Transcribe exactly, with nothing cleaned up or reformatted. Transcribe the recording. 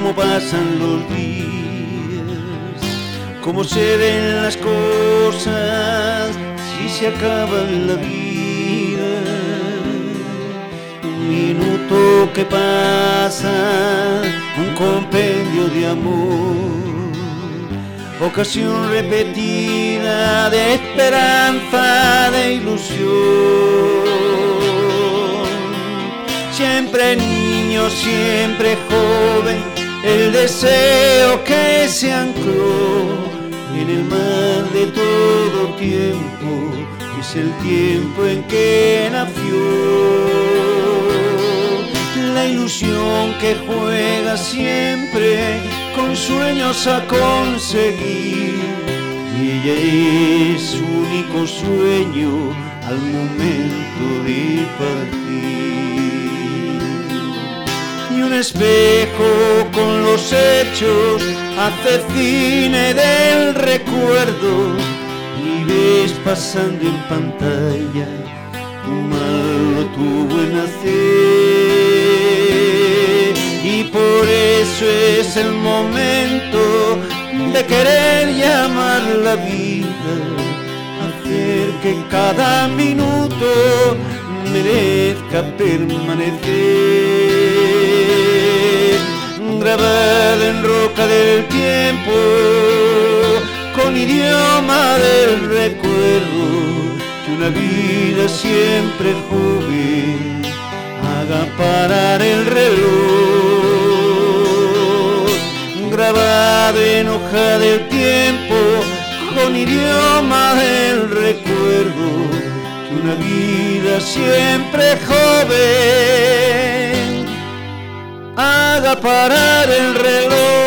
cómo pasan los días, cómo se ven las cosas si se acaba la vida. Un minuto que pasa, un compendio de amor, ocasión repetida de esperanza, de ilusión. Siempre niño, siempre joven, el deseo que se ancló en el mar de todo tiempo, es el tiempo en que nació. La ilusión que juega siempre con sueños a conseguir, y ella es su único sueño al momento de partir. Y un espejo con los hechos hace cine del recuerdo, y ves pasando en pantalla tu mal, tu buen hacer. Y por eso es el momento de querer llamar la vida, hacer que cada minuto merezca permanecer. Grabado en roca del tiempo, con idioma del recuerdo, que una vida siempre joven haga parar el reloj. Grabado en hoja del tiempo, con idioma del recuerdo, que una vida siempre joven haga parar el reloj.